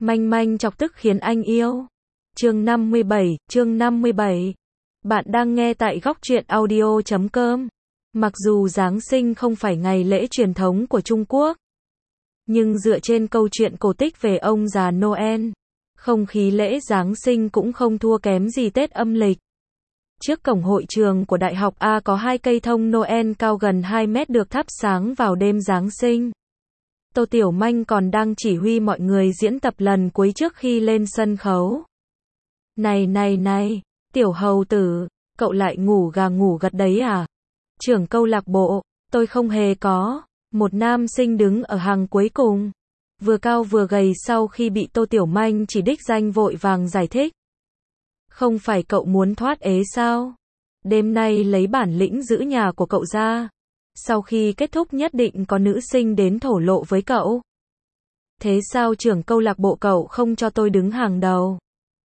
Manh manh chọc tức khiến anh yêu. Chương 57. Bạn đang nghe tại góc truyện audio.com. Mặc dù Giáng sinh không phải ngày lễ truyền thống của Trung Quốc, nhưng dựa trên câu chuyện cổ tích về ông già Noel, không khí lễ Giáng sinh cũng không thua kém gì Tết âm lịch. Trước cổng hội trường của Đại học A có 2 cây thông Noel cao gần 2 mét được thắp sáng vào đêm Giáng sinh. Tô Tiểu Manh còn đang chỉ huy mọi người diễn tập lần cuối trước khi lên sân khấu. Này, Tiểu Hầu Tử, cậu lại ngủ gà ngủ gật đấy à? Trưởng câu lạc bộ, tôi không hề có. Một nam sinh đứng ở hàng cuối cùng, vừa cao vừa gầy, sau khi bị Tô Tiểu Manh chỉ đích danh vội vàng giải thích. Không phải cậu muốn thoát ế sao? Đêm nay lấy bản lĩnh giữ nhà của cậu ra. Sau khi kết thúc nhất định có nữ sinh đến thổ lộ với cậu. Thế sao trưởng câu lạc bộ cậu không cho tôi đứng hàng đầu?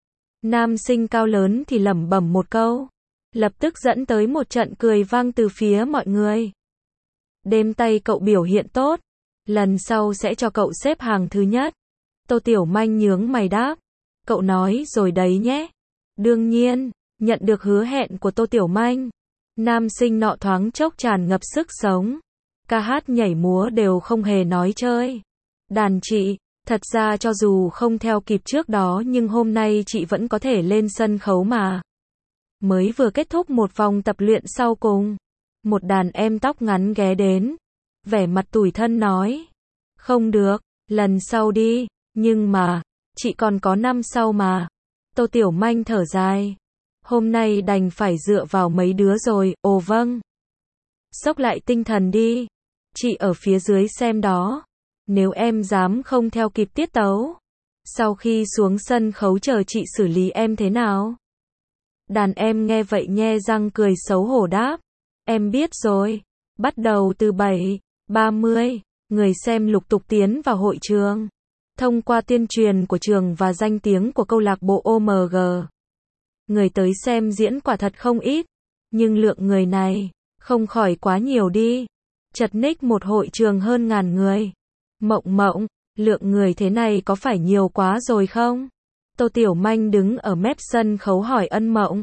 Nam sinh cao lớn thì lẩm bẩm một câu, lập tức dẫn tới một trận cười vang từ phía mọi người. Đêm tay cậu biểu hiện tốt, lần sau sẽ cho cậu xếp hàng thứ nhất. Tô Tiểu Manh nhướng mày đáp, cậu nói rồi đấy nhé. Đương nhiên, nhận được hứa hẹn của Tô Tiểu Manh, nam sinh nọ thoáng chốc tràn ngập sức sống. Ca hát nhảy múa đều không hề nói chơi. Đàn chị, thật ra cho dù không theo kịp trước đó nhưng hôm nay chị vẫn có thể lên sân khấu mà. Mới vừa kết thúc một vòng tập luyện sau cùng, một đàn em tóc ngắn ghé đến, vẻ mặt tủi thân nói, không được, lần sau đi, nhưng mà, chị còn có năm sau mà. Tô Tiểu Manh thở dài, hôm nay đành phải dựa vào mấy đứa rồi. Ồ vâng, xốc lại tinh thần đi, chị ở phía dưới xem đó, nếu em dám không theo kịp tiết tấu, sau khi xuống sân khấu chờ chị xử lý em thế nào. Đàn em nghe vậy nhe răng cười xấu hổ đáp, em biết rồi. Bắt đầu từ 7:30, người xem lục tục tiến vào hội trường. Thông qua tuyên truyền của trường và danh tiếng của câu lạc bộ OMG, người tới xem diễn quả thật không ít, nhưng lượng người này không khỏi quá nhiều đi. Chật ních một hội trường hơn 1000 người. Mộng, lượng người thế này có phải nhiều quá rồi không? Tô Tiểu Manh đứng ở mép sân khấu hỏi Ân Mộng.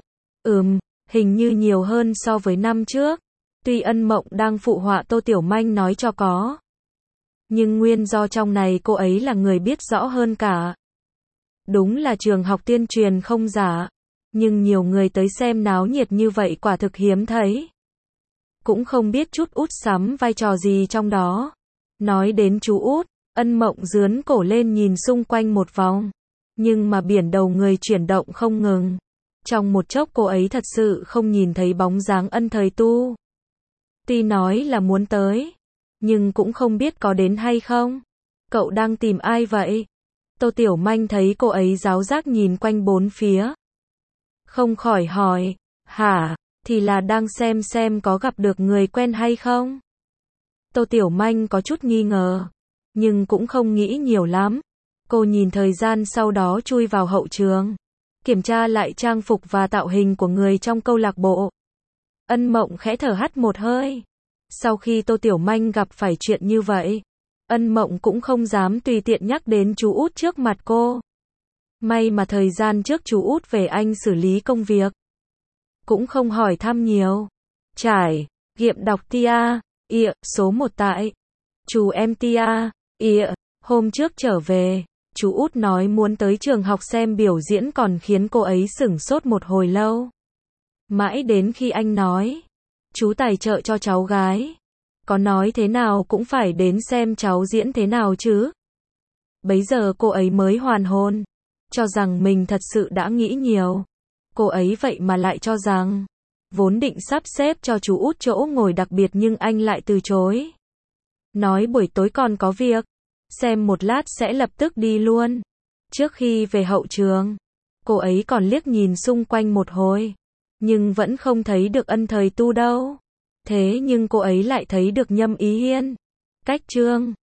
Hình như nhiều hơn so với năm trước. Tuy Ân Mộng đang phụ họa Tô Tiểu Manh nói cho có, nhưng nguyên do trong này cô ấy là người biết rõ hơn cả. Đúng là trường học tuyên truyền không giả, nhưng nhiều người tới xem náo nhiệt như vậy quả thực hiếm thấy. Cũng không biết chút Út sắm vai trò gì trong đó. Nói đến chú Út, Ân Mộng dướn cổ lên nhìn xung quanh một vòng, nhưng mà biển đầu người chuyển động không ngừng. Trong một chốc cô ấy thật sự không nhìn thấy bóng dáng Ân Thời Tu. Tuy nói là muốn tới, nhưng cũng không biết có đến hay không. Cậu đang tìm ai vậy? Tô Tiểu Manh thấy cô ấy giáo giác nhìn quanh bốn phía, không khỏi hỏi, hả, thì là đang xem có gặp được người quen hay không. Tô Tiểu Manh có chút nghi ngờ, nhưng cũng không nghĩ nhiều lắm. Cô nhìn thời gian sau đó chui vào hậu trường, kiểm tra lại trang phục và tạo hình của người trong câu lạc bộ. Ân Mộng khẽ thở hắt một hơi. Sau khi Tô Tiểu Manh gặp phải chuyện như vậy, Ân Mộng cũng không dám tùy tiện nhắc đến chú Út trước mặt cô. May mà thời gian trước chú Út về Anh xử lý công việc, cũng không hỏi thăm nhiều. Trải nghiệm đọc Tia, số 1 tại. Chú em Tia, hôm trước trở về, chú Út nói muốn tới trường học xem biểu diễn còn khiến cô ấy sửng sốt một hồi lâu. Mãi đến khi anh nói, chú tài trợ cho cháu gái, có nói thế nào cũng phải đến xem cháu diễn thế nào chứ. Bấy giờ cô ấy mới hoàn hồn, cho rằng mình thật sự đã nghĩ nhiều. Cô ấy vậy mà lại cho rằng, vốn định sắp xếp cho chú Út chỗ ngồi đặc biệt nhưng anh lại từ chối. Nói buổi tối còn có việc, xem một lát sẽ lập tức đi luôn. Trước khi về hậu trường, cô ấy còn liếc nhìn xung quanh một hồi, nhưng vẫn không thấy được Ân Thời Tu đâu. Thế nhưng cô ấy lại thấy được Nhâm Ý Hiên. Cách Trương